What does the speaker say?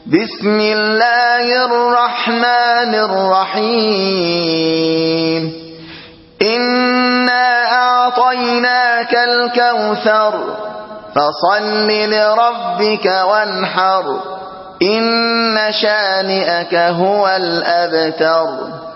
بسم الله الرحمن الرحيم إنا أعطيناك الكوثر فصل لربك وانحر إن شانئك هو الأبتر